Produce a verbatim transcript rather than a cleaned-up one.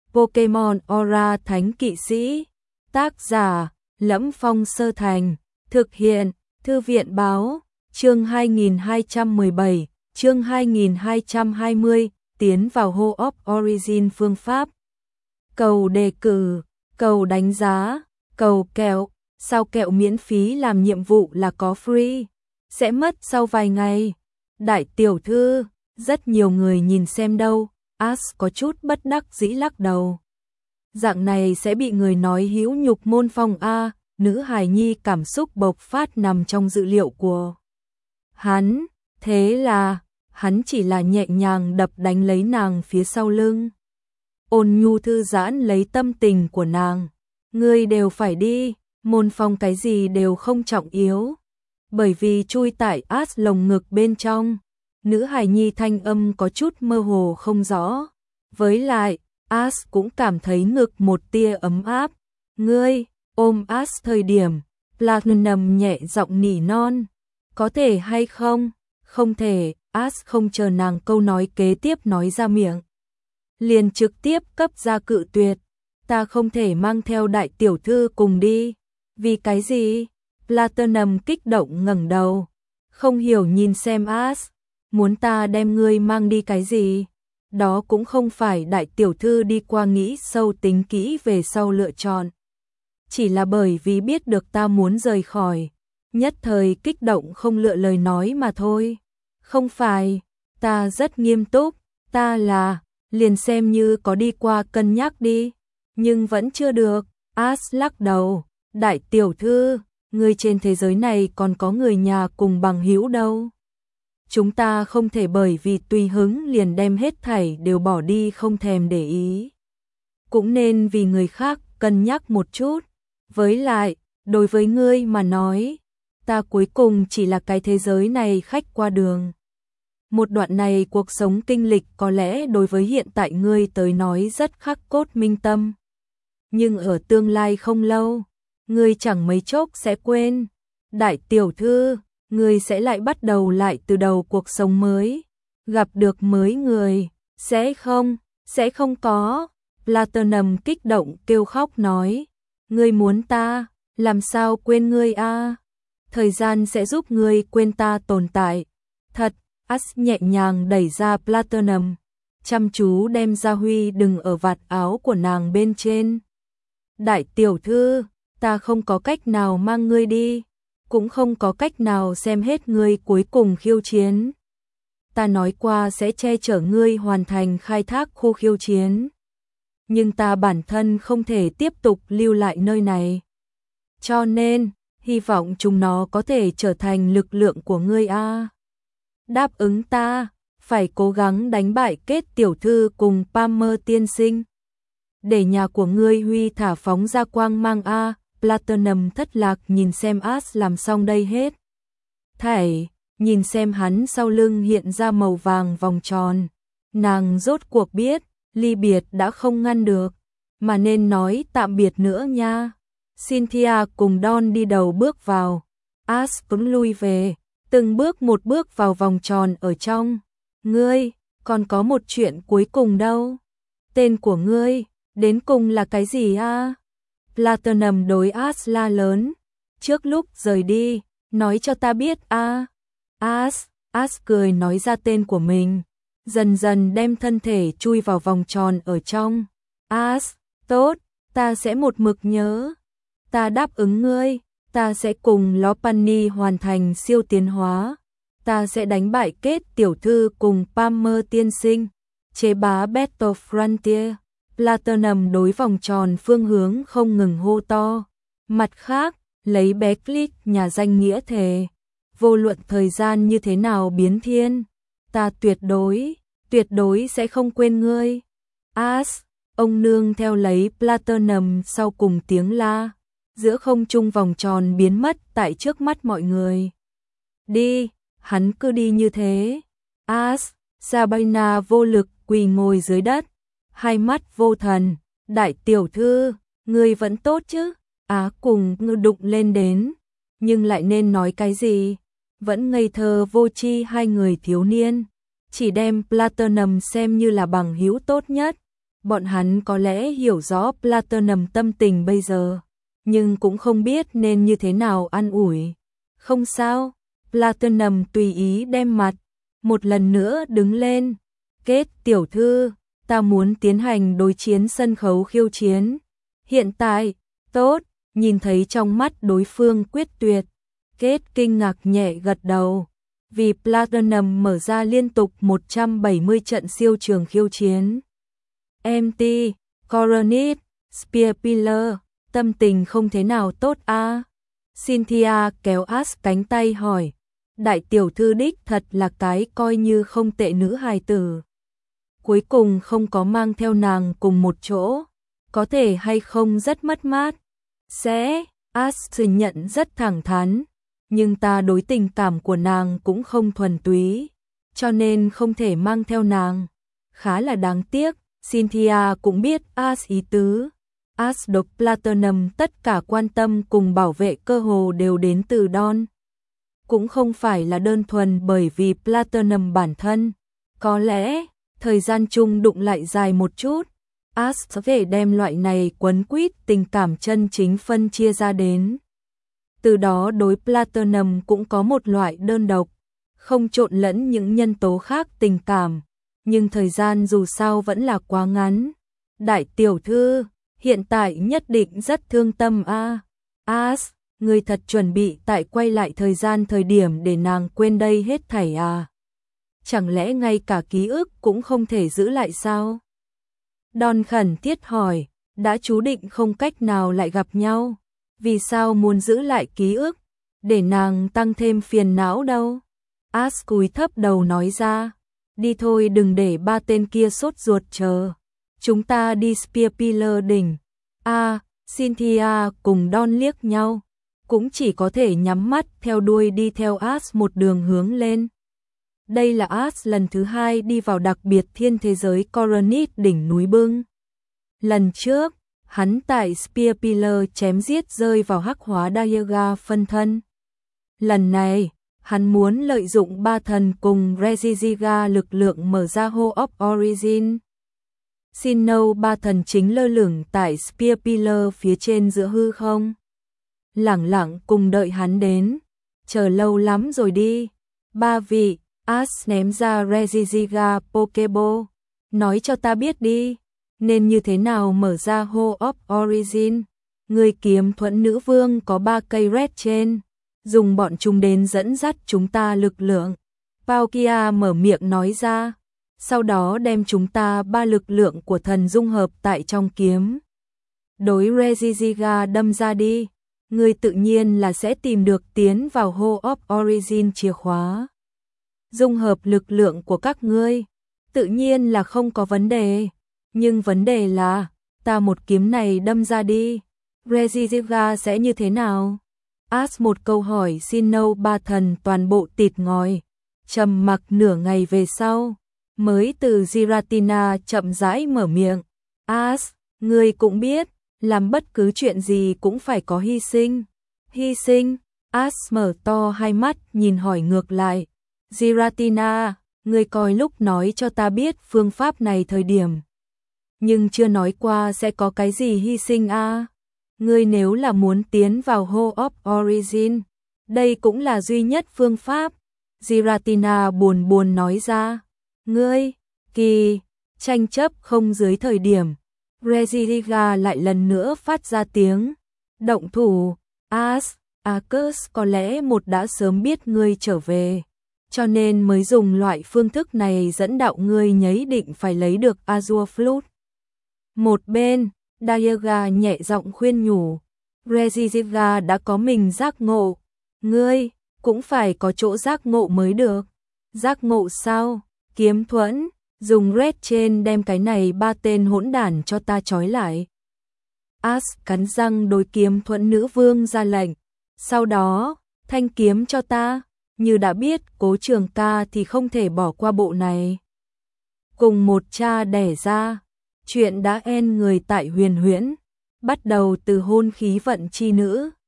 Pokemon Aura Thánh Kỵ Sĩ. Tác giả: Lẫm Phong Sơ Thành. Thực hiện: Thư viện báo. Chương hai nghìn hai trăm mười bảy, chương hai nghìn hai trăm hai mươi, tiến vào Hall of Origin phương pháp. Cầu đề cử, cầu đánh giá, cầu kẹo, sao kẹo miễn phí làm nhiệm vụ là có free, sẽ mất sau vài ngày. Đại tiểu thư, rất nhiều người nhìn xem đâu, Ash có chút bất đắc dĩ lắc đầu. Dạng này sẽ bị người nói hữu nhục môn phong a, nữ hài nhi cảm xúc bộc phát nằm trong dự liệu của hắn, thế là hắn chỉ là nhẹ nhàng đập đánh lấy nàng phía sau lưng. Ôn nhu thư giãn lấy tâm tình của nàng. Ngươi đều phải đi, môn phong cái gì đều không trọng yếu. Bởi vì chui tại Ash lồng ngực bên trong, nữ hài nhi thanh âm có chút mơ hồ không rõ. Với lại, Ash cũng cảm thấy ngực một tia ấm áp. Ngươi, ôm Ash thời điểm, Platinum nhẹ giọng nỉ non. Có thể hay không? Không thể, Ash không chờ nàng câu nói kế tiếp nói ra miệng. Liền trực tiếp cấp ra cự tuyệt. Ta không thể mang theo đại tiểu thư cùng đi. Vì cái gì? Platinum kích động ngẩng đầu. Không hiểu nhìn xem Ash. Muốn ta đem ngươi mang đi cái gì? Đó cũng không phải đại tiểu thư đi qua nghĩ sâu tính kỹ về sau lựa chọn. Chỉ là bởi vì biết được ta muốn rời khỏi. Nhất thời kích động không lựa lời nói mà thôi. Không phải, ta rất nghiêm túc, ta là, liền xem như có đi qua cân nhắc đi, nhưng vẫn chưa được. Ash lắc đầu, đại tiểu thư, người trên thế giới này còn có người nhà cùng bằng hữu đâu. Chúng ta không thể bởi vì tùy hứng liền đem hết thảy đều bỏ đi không thèm để ý. Cũng nên vì người khác cân nhắc một chút. Với lại, đối với ngươi mà nói, ta cuối cùng chỉ là cái thế giới này khách qua đường. Một đoạn này cuộc sống kinh lịch có lẽ đối với hiện tại ngươi tới nói rất khắc cốt minh tâm. Nhưng ở tương lai không lâu, ngươi chẳng mấy chốc sẽ quên. Đại tiểu thư, ngươi sẽ lại bắt đầu lại từ đầu cuộc sống mới. Gặp được mới người, sẽ không, sẽ không có. Platinum kích động kêu khóc nói. Ngươi muốn ta, làm sao quên ngươi a? Thời gian sẽ giúp ngươi quên ta tồn tại. Thật, Ash nhẹ nhàng đẩy ra Platinum, chăm chú đem Gia Huy đừng ở vạt áo của nàng bên trên. Đại tiểu thư, ta không có cách nào mang ngươi đi, cũng không có cách nào xem hết ngươi cuối cùng khiêu chiến. Ta nói qua sẽ che chở ngươi hoàn thành khai thác khu khiêu chiến. Nhưng ta bản thân không thể tiếp tục lưu lại nơi này. Cho nên, hy vọng chúng nó có thể trở thành lực lượng của ngươi a. Đáp ứng ta, phải cố gắng đánh bại Kết tiểu thư cùng Palmer tiên sinh. Để nhà của ngươi huy thả phóng ra quang mang a. Platinum thất lạc nhìn xem Ash làm xong đây hết. Thảy, nhìn xem hắn sau lưng hiện ra màu vàng vòng tròn. Nàng rốt cuộc biết, ly biệt đã không ngăn được, mà nên nói tạm biệt nữa nha. Cynthia cùng Don đi đầu bước vào. Ash cũng lui về, từng bước một bước vào vòng tròn ở trong. Ngươi, còn có một chuyện cuối cùng đâu. Tên của ngươi, đến cùng là cái gì a? Platinum đối Ash la lớn. Trước lúc rời đi, nói cho ta biết a. Ash, Ash cười nói ra tên của mình. Dần dần đem thân thể chui vào vòng tròn ở trong. Ash, tốt, ta sẽ một mực nhớ. Ta đáp ứng ngươi, ta sẽ cùng Lopunny hoàn thành siêu tiến hóa. Ta sẽ đánh bại Kết tiểu thư cùng Palmer tiên sinh. Chế bá Battle Frontier. Platinum đối vòng tròn phương hướng không ngừng hô to. Mặt khác, lấy bé Click nhà danh nghĩa thề. Vô luận thời gian như thế nào biến thiên, ta tuyệt đối, tuyệt đối sẽ không quên ngươi. Ash, ông nương theo lấy Platinum sau cùng tiếng la. Giữa không trung vòng tròn biến mất tại trước mắt mọi người. Đi, hắn cứ đi như thế. Ash, Sabrina vô lực quỳ ngồi dưới đất. Hai mắt vô thần. Đại tiểu thư, ngươi vẫn tốt chứ? Á cùng ngư đụng lên đến. Nhưng lại nên nói cái gì? Vẫn ngây thơ vô tri hai người thiếu niên. Chỉ đem Platinum xem như là bằng hữu tốt nhất. Bọn hắn có lẽ hiểu rõ Platinum tâm tình bây giờ, nhưng cũng không biết nên như thế nào an ủi. Không sao, Platinum tùy ý đem mặt, một lần nữa đứng lên. Kết tiểu thư, ta muốn tiến hành đối chiến sân khấu khiêu chiến. Hiện tại, tốt, nhìn thấy trong mắt đối phương quyết tuyệt. Kết kinh ngạc nhẹ gật đầu, vì Platinum mở ra liên tục một trăm bảy mươi trận siêu trường khiêu chiến. em tê, Coronet, Spear Pillar, tâm tình không thế nào tốt a. À? Cynthia kéo Ash cánh tay hỏi, đại tiểu thư đích thật là cái coi như không tệ nữ hài tử. Cuối cùng không có mang theo nàng cùng một chỗ, có thể hay không rất mất mát. Sẽ, Ash thừa nhận rất thẳng thắn, nhưng ta đối tình cảm của nàng cũng không thuần túy, cho nên không thể mang theo nàng. Khá là đáng tiếc, Cynthia cũng biết Ash ý tứ. Ash độc Platinum tất cả quan tâm cùng bảo vệ cơ hồ đều đến từ Don. Cũng không phải là đơn thuần bởi vì Platinum bản thân. Có lẽ, thời gian chung đụng lại dài một chút, Ash có thể đem loại này quấn quýt tình cảm chân chính phân chia ra đến. Từ đó đối Platinum cũng có một loại đơn độc, không trộn lẫn những nhân tố khác tình cảm, nhưng thời gian dù sao vẫn là quá ngắn. Đại tiểu thư, hiện tại nhất định rất thương tâm a. À. Ash, người thật chuẩn bị tại quay lại thời gian thời điểm để nàng quên đây hết thảy à? Chẳng lẽ ngay cả ký ức cũng không thể giữ lại sao? Don khẩn thiết hỏi, đã chú định không cách nào lại gặp nhau, vì sao muốn giữ lại ký ức, để nàng tăng thêm phiền não đâu? Ash cúi thấp đầu nói ra, đi thôi, đừng để ba tên kia sốt ruột chờ. Chúng ta đi Spear Pillar đỉnh. A, à, Cynthia cùng Don liếc nhau, cũng chỉ có thể nhắm mắt theo đuôi đi theo Ash một đường hướng lên. Đây là Ash lần thứ hai đi vào đặc biệt thiên thế giới Coronet đỉnh núi bưng. Lần trước, hắn tại Spear Pillar chém giết rơi vào hắc hóa Dialga phân thân. Lần này, hắn muốn lợi dụng ba thần cùng Regigiga lực lượng mở ra Hole of Origin. Sinnoh ba thần chính lơ lửng tại Spear Pillar phía trên giữa hư không. Lẳng lặng cùng đợi hắn đến. Chờ lâu lắm rồi đi. Ba vị, Ash ném ra Regigiga Pokeball. Nói cho ta biết đi, nên như thế nào mở ra Hole of Origin. Người kiếm thuẫn nữ vương có ba cây red trên, dùng bọn chúng đến dẫn dắt chúng ta lực lượng. Palkia mở miệng nói ra, sau đó đem chúng ta ba lực lượng của thần dung hợp tại trong kiếm. Đối Regigiga đâm ra đi, người tự nhiên là sẽ tìm được tiến vào Hole of Origin chìa khóa. Dung hợp lực lượng của các ngươi, tự nhiên là không có vấn đề, nhưng vấn đề là, ta một kiếm này đâm ra đi, Regigiga sẽ như thế nào? Ash một câu hỏi Sinnoh ba thần toàn bộ tịt ngòi, trầm mặc nửa ngày về sau, mới từ Giratina chậm rãi mở miệng. Ash, ngươi cũng biết, làm bất cứ chuyện gì cũng phải có hy sinh. Hy sinh? Ash mở to hai mắt nhìn hỏi ngược lại. Giratina, ngươi coi lúc nói cho ta biết phương pháp này thời điểm, nhưng chưa nói qua sẽ có cái gì hy sinh a. À? Ngươi nếu là muốn tiến vào Hole of Origin, đây cũng là duy nhất phương pháp. Giratina buồn buồn nói ra. Ngươi, kỳ, tranh chấp không dưới thời điểm. Regigiga lại lần nữa phát ra tiếng. Động thủ, Ash, Arcus có lẽ một đã sớm biết ngươi trở về, cho nên mới dùng loại phương thức này dẫn đạo ngươi nhấy định phải lấy được Azure Flute. Một bên, Dialga nhẹ giọng khuyên nhủ, Regigiga đã có mình giác ngộ, ngươi cũng phải có chỗ giác ngộ mới được. Giác ngộ sao? Kiếm thuẫn, dùng red trên đem cái này ba tên hỗn đản cho ta trói lại. Ash cắn răng đối kiếm thuẫn nữ vương ra lệnh, sau đó, thanh kiếm cho ta, như đã biết Cố Trường Ca thì không thể bỏ qua bộ này. Cùng một cha đẻ ra, chuyện đã en người tại huyền huyễn, bắt đầu từ hôn khí vận chi nữ.